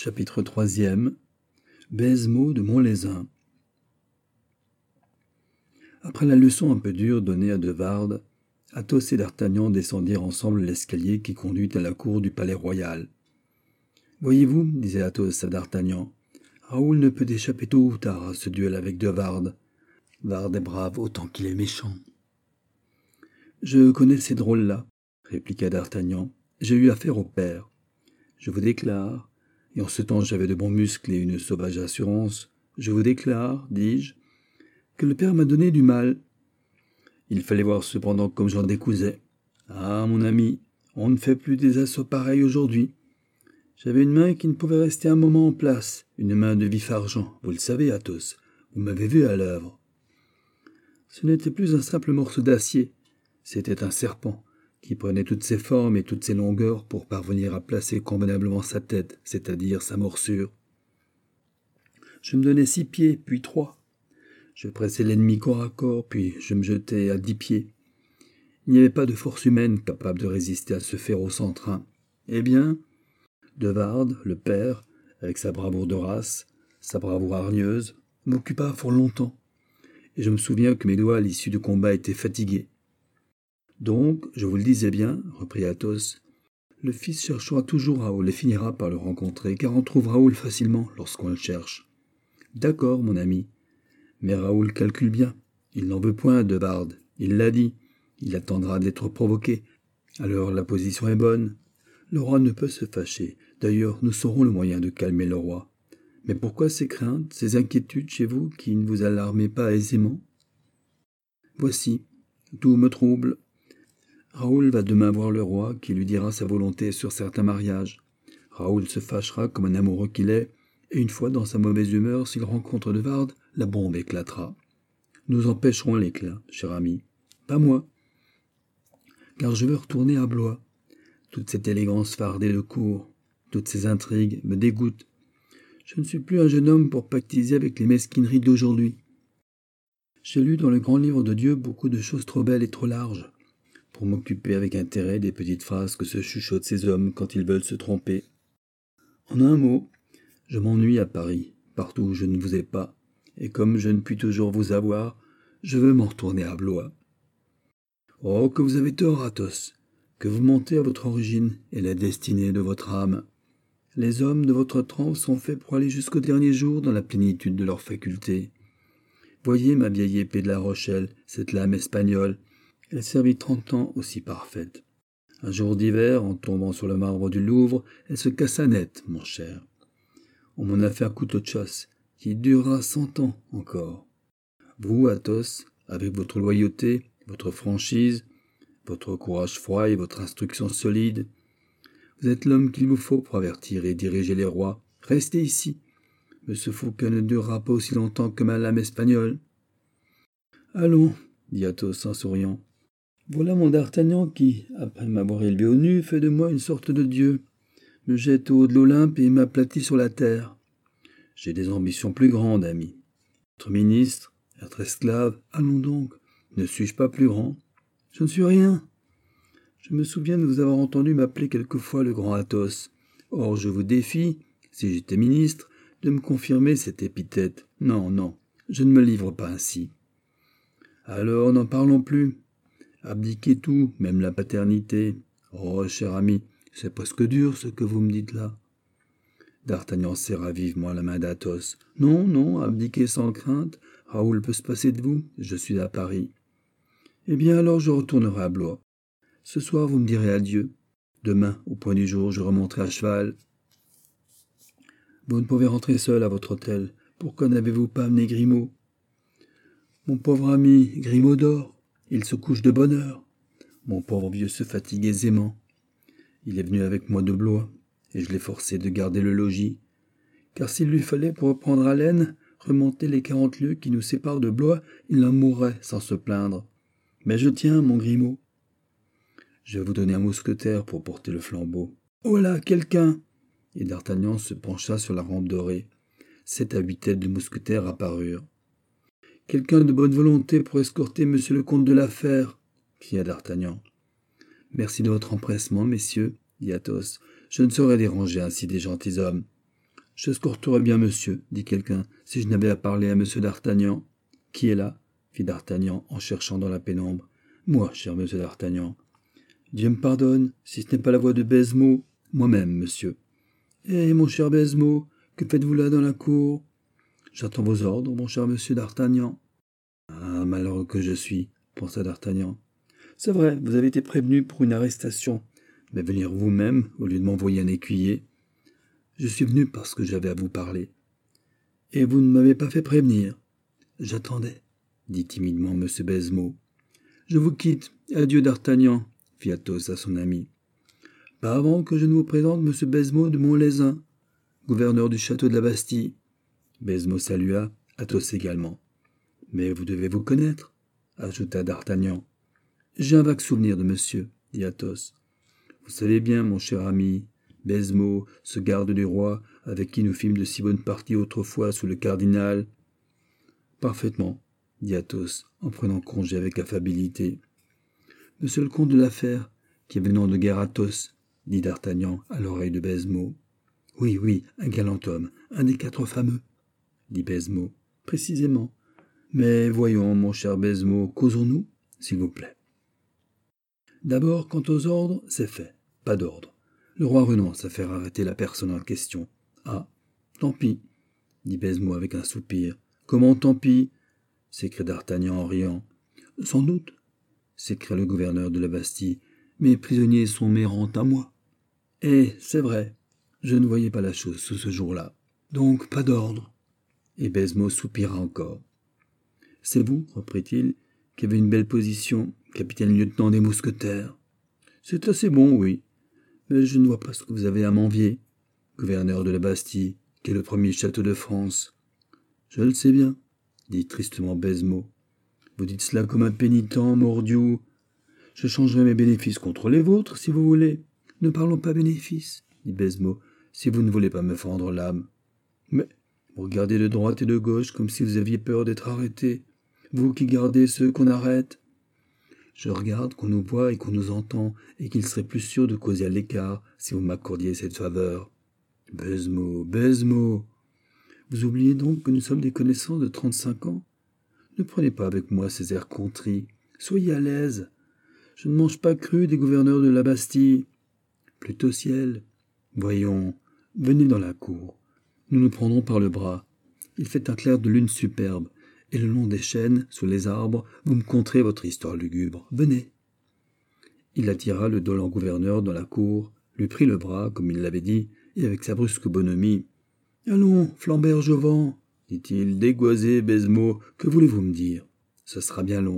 Chapitre 3e. Baisemeaux de Montlezun. Après la leçon un peu dure donnée à De Wardes, Athos et d'Artagnan descendirent ensemble l'escalier qui conduit à la cour du palais royal. « Voyez-vous, disait Athos à d'Artagnan, Raoul ne peut échapper tôt ou tard à ce duel avec De Wardes. Wardes est brave autant qu'il est méchant. »« Je connais ces drôles-là, répliqua d'Artagnan. J'ai eu affaire au père. Je vous déclare, et en ce temps j'avais de bons muscles et une sauvage assurance, je vous déclare, dis-je, que le père m'a donné du mal. Il fallait voir cependant comme j'en décousais. Ah, mon ami, on ne fait plus des assauts pareils aujourd'hui. J'avais une main qui ne pouvait rester un moment en place, une main de vif argent, vous le savez, Athos, vous m'avez vu à l'œuvre. Ce n'était plus un simple morceau d'acier, c'était un serpent, qui prenait toutes ses formes et toutes ses longueurs pour parvenir à placer convenablement sa tête, c'est-à-dire sa morsure. Je me donnais 6 pieds, puis 3. Je pressais l'ennemi corps à corps, puis je me jetais à 10 pieds. Il n'y avait pas de force humaine capable de résister à ce féroce entrain. Eh bien, De Wardes, le père, avec sa bravoure de race, sa bravoure hargneuse, m'occupa fort longtemps, et je me souviens que mes doigts à l'issue du combat étaient fatigués. Donc, je vous le disais bien, reprit Athos, le fils cherchera toujours Raoul et finira par le rencontrer, car on trouve Raoul facilement lorsqu'on le cherche. D'accord, mon ami, mais Raoul calcule bien. Il n'en veut point à De Wardes, il l'a dit. Il attendra d'être provoqué. Alors la position est bonne. Le roi ne peut se fâcher. D'ailleurs, nous saurons le moyen de calmer le roi. Mais pourquoi ces craintes, ces inquiétudes chez vous qui ne vous alarmez pas aisément? Voici, tout me trouble. Raoul va demain voir le roi qui lui dira sa volonté sur certains mariages. Raoul se fâchera comme un amoureux qu'il est, et une fois dans sa mauvaise humeur, s'il rencontre De Wardes, la bombe éclatera. Nous empêcherons l'éclat, cher ami. Pas moi, car je veux retourner à Blois. Toute cette élégance fardée de cour, toutes ces intrigues me dégoûtent. Je ne suis plus un jeune homme pour pactiser avec les mesquineries d'aujourd'hui. J'ai lu dans le grand livre de Dieu beaucoup de choses trop belles et trop larges, pour m'occuper avec intérêt des petites phrases que se chuchotent ces hommes quand ils veulent se tromper. En un mot, je m'ennuie à Paris, partout où je ne vous ai pas, et comme je ne puis toujours vous avoir, je veux m'en retourner à Blois. Oh, que vous avez tort, Athos, que vous mentez à votre origine et la destinée de votre âme. Les hommes de votre trempe sont faits pour aller jusqu'au dernier jour dans la plénitude de leurs facultés. Voyez ma vieille épée de La Rochelle, cette lame espagnole. Elle servit 30 ans aussi parfaite. Un jour d'hiver, en tombant sur le marbre du Louvre, elle se cassa net, mon cher. On m'en a fait un couteau de chasse, qui durera 100 ans encore. Vous, Athos, avec votre loyauté, votre franchise, votre courage froid et votre instruction solide, vous êtes l'homme qu'il vous faut pour avertir et diriger les rois. Restez ici. Mais ce Fouquet ne durera pas aussi longtemps que ma lame espagnole. Allons, dit Athos en souriant. Voilà mon d'Artagnan qui, après m'avoir élevé au nu, fait de moi une sorte de dieu, me jette au haut de l'Olympe et m'aplatit sur la terre. J'ai des ambitions plus grandes, ami. Être ministre, être esclave, allons donc, ne suis-je pas plus grand? Je ne suis rien. Je me souviens de vous avoir entendu m'appeler quelquefois le grand Athos. Or, je vous défie, si j'étais ministre, de me confirmer cette épithète. Non, non, je ne me livre pas ainsi. Alors, n'en parlons plus. Abdiquez tout, même la paternité. Oh, cher ami, c'est presque dur ce que vous me dites là. D'Artagnan serra vivement la main d'Athos. Non, non, abdiquez sans crainte. Raoul peut se passer de vous, je suis à Paris. Eh bien, alors je retournerai à Blois. Ce soir, vous me direz adieu. Demain, au point du jour, je remonterai à cheval. Vous ne pouvez rentrer seul à votre hôtel. Pourquoi n'avez-vous pas amené Grimaud? Mon pauvre ami, Grimaud dort. Il se couche de bonne heure. Mon pauvre vieux se fatigue aisément. Il est venu avec moi de Blois, et je l'ai forcé de garder le logis. Car s'il lui fallait, pour reprendre haleine, remonter les 40 lieues qui nous séparent de Blois, il en mourrait sans se plaindre. Mais je tiens, mon Grimaud. Je vais vous donner un mousquetaire pour porter le flambeau. Oh là, quelqu'un! Et d'Artagnan se pencha sur la rampe dorée. 7 à 8 têtes de mousquetaires apparurent. Quelqu'un de bonne volonté pour escorter monsieur le comte de la Fère, cria d'Artagnan. Merci de votre empressement, messieurs, dit Athos. Je ne saurais déranger ainsi des gentilshommes. J'escorterais bien monsieur, dit quelqu'un, si je n'avais à parler à monsieur d'Artagnan. Qui est là? Fit d'Artagnan en cherchant dans la pénombre. Moi, cher monsieur d'Artagnan. Dieu me pardonne, si ce n'est pas la voix de Baisemeaux. Moi-même, monsieur. Eh, mon cher Baisemeaux, que faites-vous là dans la cour? J'attends vos ordres, mon cher monsieur d'Artagnan. Ah, malheureux que je suis, pensa d'Artagnan. C'est vrai, vous avez été prévenu pour une arrestation, mais venir vous-même, au lieu de m'envoyer un écuyer. Je suis venu parce que j'avais à vous parler. Et vous ne m'avez pas fait prévenir. J'attendais, dit timidement M. Baisemeaux. Je vous quitte. Adieu d'Artagnan, fit Athos à son ami. Pas avant que je ne vous présente M. Baisemeaux de Montlezun, gouverneur du château de la Bastille. Baisemeaux salua, Athos également. Mais vous devez vous connaître, ajouta d'Artagnan. J'ai un vague souvenir de monsieur, dit Athos. Vous savez bien, mon cher ami, Baisemeaux, ce garde du roi, avec qui nous fîmes de si bonnes parties autrefois sous le cardinal. Parfaitement, dit Athos, en prenant congé avec affabilité. Monsieur le comte de la Fère, qui est venant de guerre Athos, dit d'Artagnan à l'oreille de Baisemeaux. Oui, oui, un galant homme, un des 4 fameux, dit Baisemeaux. Précisément. Mais voyons, mon cher Baisemeaux, causons-nous, s'il vous plaît. D'abord, quant aux ordres, c'est fait. Pas d'ordre. Le roi renonce à faire arrêter la personne en question. Ah, tant pis, dit Baisemeaux avec un soupir. Comment tant pis? S'écria d'Artagnan en riant. Sans doute, s'écria le gouverneur de la Bastille. Mes prisonniers sont mes rentes à moi. Eh, c'est vrai, je ne voyais pas la chose sous ce jour-là. Donc, pas d'ordre. Et Baisemeaux soupira encore. C'est vous, reprit-il, qui avez une belle position, capitaine-lieutenant des mousquetaires. C'est assez bon, oui, mais je ne vois pas ce que vous avez à m'envier, gouverneur de la Bastille, qui est le premier château de France. Je le sais bien, dit tristement Baisemeaux. Vous dites cela comme un pénitent, mordiou. Je changerai mes bénéfices contre les vôtres, si vous voulez. Ne parlons pas bénéfices, dit Baisemeaux, si vous ne voulez pas me fendre l'âme. Mais vous regardez de droite et de gauche comme si vous aviez peur d'être arrêté. Vous qui gardez ceux qu'on arrête. Je regarde qu'on nous voit et qu'on nous entend, et qu'il serait plus sûr de causer à l'écart si vous m'accordiez cette faveur. Baisemeaux, Baisemeaux. Vous oubliez donc que nous sommes des connaissances de 35 ans? Ne prenez pas avec moi ces airs contrits. Soyez à l'aise. Je ne mange pas cru des gouverneurs de la Bastille. Plutôt ciel. Voyons, venez dans la cour. Nous nous prendrons par le bras. Il fait un clair de lune superbe, et le long des chênes, sous les arbres, vous me conterez votre histoire lugubre. Venez. Il attira le dolent gouverneur dans la cour, lui prit le bras, comme il l'avait dit, et avec sa brusque bonhomie. « Allons, Flambert Jovent, dit-il, dégoisé, Baisemeaux, que voulez-vous me dire? Ce sera bien long.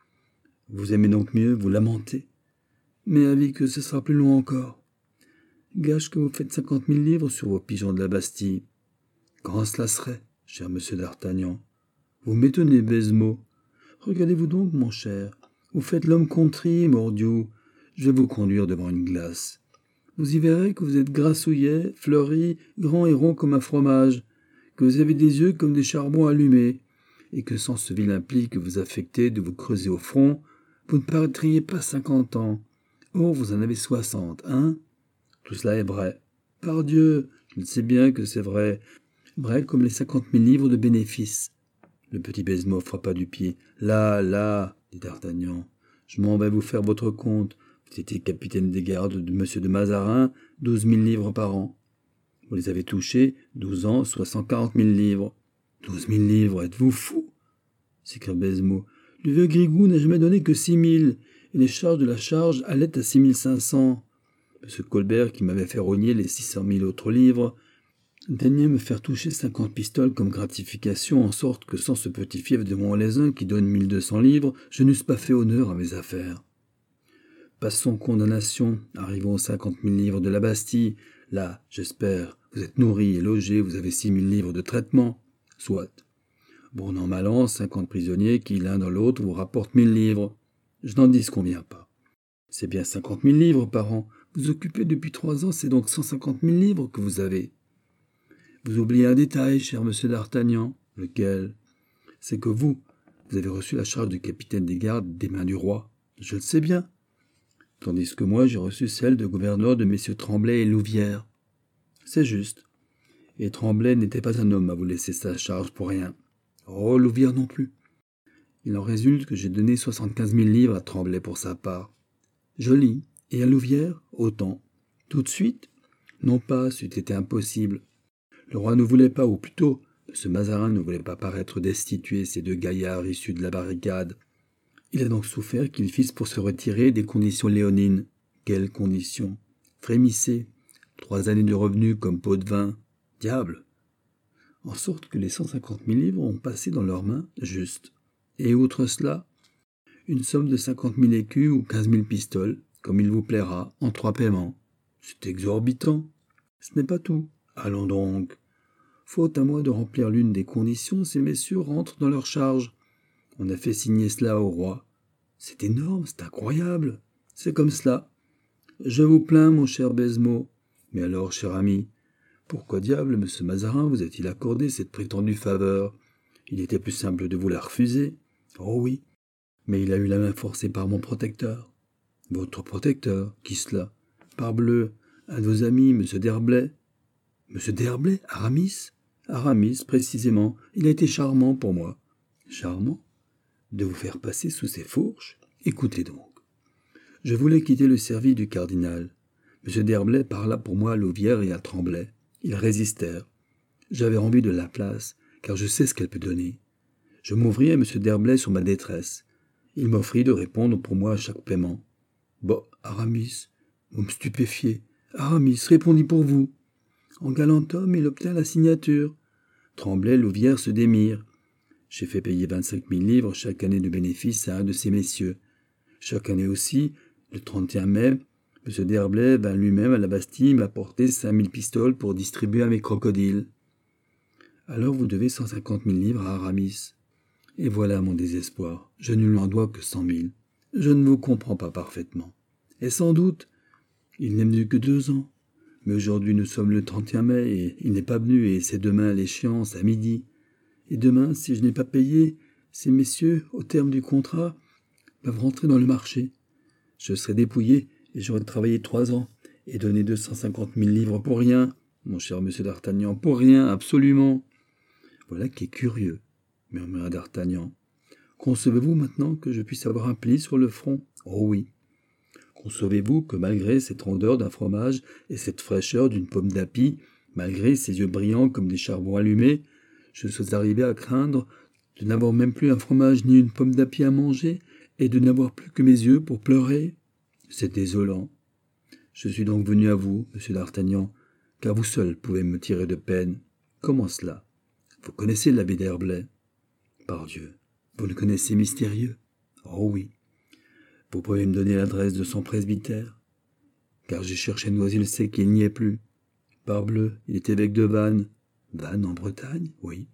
Vous aimez donc mieux vous lamenter? Mais avis que ce sera plus long encore. Gage que vous faites 50 000 livres sur vos pigeons de la Bastille. Quand cela serait, cher monsieur d'Artagnan? Vous m'étonnez, Baisemeaux. Regardez-vous donc, mon cher. Vous faites l'homme contrit, mordiou. Je vais vous conduire devant une glace. Vous y verrez que vous êtes grassouillet, fleuri, grand et rond comme un fromage, que vous avez des yeux comme des charbons allumés, et que sans ce vilain pli que vous affectez de vous creuser au front, vous ne paraîtriez pas 50 ans. Oh, vous en avez 60, hein? Tout cela est vrai. Pardieu, je le sais bien que c'est vrai. Vrai comme les 50 000 livres de bénéfices. Le petit Baisemeaux frappa du pied. Là, dit d'Artagnan, je m'en vais vous faire votre compte. Vous étiez capitaine des gardes de M. de Mazarin, 12 000 livres par an. Vous les avez touchés, 12 ans, soit 140 000 livres. 12 000 livres, êtes-vous fou? S'écria Baisemeaux. Le vieux Grigou n'a jamais donné que 6 000, et les charges de la charge allaient à 6 500. M. Colbert, qui m'avait fait rogner les 600 000 autres livres, daignait me faire toucher 50 pistoles comme gratification, en sorte que sans ce petit fief de Montlezun qui donne 1200 livres, je n'eusse pas fait honneur à mes affaires. Passons condamnation, arrivons aux 50 000 livres de la Bastille. Là, j'espère, vous êtes nourri et logé, vous avez 6 000 livres de traitement. Soit. Bon an, mal an, 50 prisonniers qui, l'un dans l'autre, vous rapportent 1000 livres. Je n'en disconviens pas. C'est bien 50 000 livres par an. Vous occupez depuis 3 ans, c'est donc 150 000 livres que vous avez. Vous oubliez un détail, cher monsieur d'Artagnan. Lequel? C'est que vous avez reçu la charge de capitaine des gardes des mains du roi. Je le sais bien. Tandis que moi, j'ai reçu celle de gouverneur de messieurs Tremblay et Louvière. C'est juste. Et Tremblay n'était pas un homme à vous laisser sa charge pour rien. Oh, Louvière non plus. Il en résulte que j'ai donné 75 000 livres à Tremblay pour sa part. Joli. Et à Louvière, autant. Tout de suite? Non pas, c'eût été impossible. Le roi ne voulait pas, ou plutôt, M. Mazarin ne voulait pas paraître destituer ces deux gaillards issus de la barricade. Il a donc souffert qu'ils fissent pour se retirer des conditions léonines. Quelles conditions? Frémissez. 3 années de revenus comme pot de vin. Diable! En sorte que les 150 000 livres ont passé dans leurs mains, juste. Et outre cela, une somme de 50 000 écus ou 15 000 pistoles, comme il vous plaira, en 3 paiements. C'est exorbitant. Ce n'est pas tout. Allons donc. Faute à moi de remplir l'une des conditions, ces messieurs rentrent dans leur charge. On a fait signer cela au roi. C'est énorme, c'est incroyable. C'est comme cela. Je vous plains, mon cher Baisemeaux. Mais alors, cher ami, pourquoi diable, M. Mazarin, vous a-t-il accordé cette prétendue faveur? Il était plus simple de vous la refuser. Oh oui, mais il a eu la main forcée par mon protecteur. Votre protecteur? Qui cela? Parbleu, un de vos amis, M. d'Herblay. M. d'Herblay? Aramis? Aramis, précisément. Il a été charmant pour moi. Charmant? De vous faire passer sous ses fourches? Écoutez donc. Je voulais quitter le service du cardinal. M. d'Herblay parla pour moi à Louvière et à Tremblay. Ils résistèrent. J'avais envie de la place, car je sais ce qu'elle peut donner. Je m'ouvris à M. d'Herblay sur ma détresse. Il m'offrit de répondre pour moi à chaque paiement. Bon, Aramis, vous me stupéfiez. Aramis répondit pour vous. En galant homme, il obtint la signature. Tremblay, Louvière se démirent. J'ai fait payer 25 000 livres chaque année de bénéfice à un de ces messieurs. Chaque année aussi, le 31 mai, M. d'Herblay vint lui-même à la Bastille m'apporter 5 000 pistoles pour distribuer à mes crocodiles. Alors vous devez 150 000 livres à Aramis. Et voilà mon désespoir. Je ne lui en dois que 100 000. Je ne vous comprends pas parfaitement. Et sans doute, il n'est venu que 2 ans. Mais aujourd'hui nous sommes le 31 mai et il n'est pas venu et c'est demain l'échéance à midi. Et demain, si je n'ai pas payé, ces messieurs, au terme du contrat, peuvent rentrer dans le marché. Je serai dépouillé et j'aurai travaillé 3 ans et donné 250 000 livres pour rien, mon cher monsieur d'Artagnan, pour rien, absolument. Voilà qui est curieux, murmura d'Artagnan. Concevez-vous maintenant que je puisse avoir un pli sur le front? Oh oui. Concevez-vous que malgré cette rondeur d'un fromage et cette fraîcheur d'une pomme d'api, malgré ces yeux brillants comme des charbons allumés, je sois arrivé à craindre de n'avoir même plus un fromage ni une pomme d'api à manger et de n'avoir plus que mes yeux pour pleurer? C'est désolant. Je suis donc venu à vous, monsieur d'Artagnan, car vous seul pouvez me tirer de peine. Comment cela? Vous connaissez l'abbé d'Herblay? Pardieu, vous le connaissez mystérieux? Oh oui. Vous pouvez me donner l'adresse de son presbytère? Car j'ai cherché Noisy-le-Sec et il n'y est plus. Parbleu, il est évêque de Vannes. Vannes en Bretagne? Oui.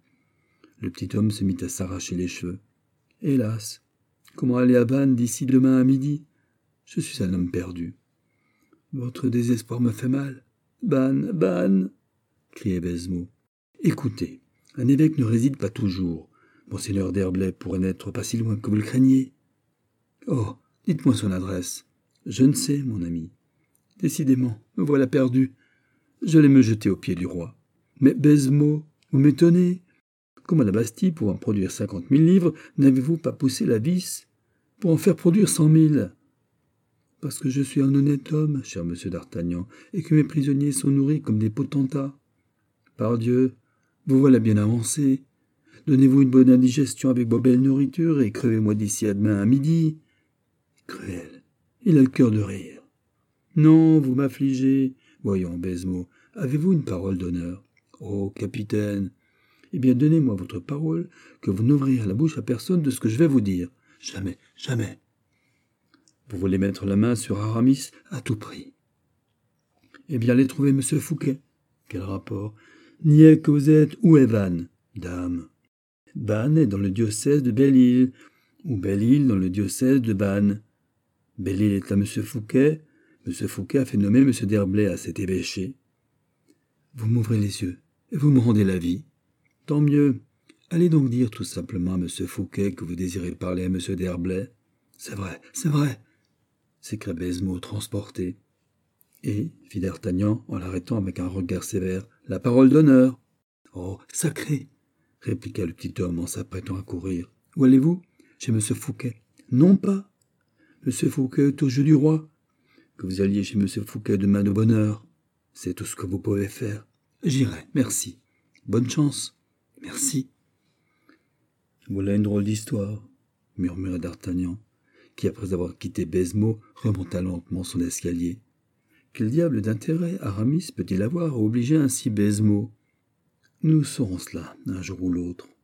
Le petit homme se mit à s'arracher les cheveux. Hélas, comment aller à Vannes d'ici demain à midi? Je suis un homme perdu. Votre désespoir me fait mal. Vannes, Vannes, criait Baisemeaux. Écoutez, un évêque ne réside pas toujours. Monseigneur d'Herblay pourrait n'être pas si loin que vous le craignez. Oh, dites-moi son adresse. Je ne sais, mon ami. Décidément, me voilà perdu. J'allais me jeter aux pieds du roi. Mais Baisemeaux, vous m'étonnez. Comme à la Bastille, pouvant produire 50 000 livres, n'avez-vous pas poussé la vis pour en faire produire 100 000? Parce que je suis un honnête homme, cher monsieur d'Artagnan, et que mes prisonniers sont nourris comme des potentats. Pardieu, vous voilà bien avancé. Donnez-vous une bonne indigestion avec vos belles nourritures et crevez-moi d'ici à demain à midi. Cruel, il a le cœur de rire. Non, vous m'affligez. Voyons, Baisemeaux, avez-vous une parole d'honneur? Oh, capitaine. Eh bien, donnez-moi votre parole que vous n'ouvrirez la bouche à personne de ce que je vais vous dire. Jamais, jamais. Vous voulez mettre la main sur Aramis à tout prix. Eh bien, allez trouver M. Fouquet. Quel rapport? Niais que vous êtes, où est Vannes? Dame. Vannes est dans le diocèse de Belle-Île, ou Belle-Île dans le diocèse de Vannes. Belle-Île est à M. Fouquet. M. Fouquet a fait nommer M. d'Herblay à cet évêché. Vous m'ouvrez les yeux, et vous me rendez la vie. Tant mieux. Allez donc dire tout simplement à M. Fouquet que vous désirez parler à M. d'Herblay. C'est vrai, s'écria Baisemeaux transporté. Et, fit d'Artagnan en l'arrêtant avec un regard sévère, la parole d'honneur. Oh, sacré, répliqua le petit homme en s'apprêtant à courir. Où allez-vous? Chez M. Fouquet. Non pas. M. Fouquet est au jeu du roi. Que vous alliez chez M. Fouquet demain de bonne heure. C'est tout ce que vous pouvez faire. J'irai, merci. Bonne chance. Merci. Voilà une drôle d'histoire, murmura d'Artagnan, qui, après avoir quitté Baisemeaux, remonta lentement son escalier. Quel diable d'intérêt Aramis peut-il avoir à obliger ainsi Baisemeaux? Nous saurons cela un jour ou l'autre.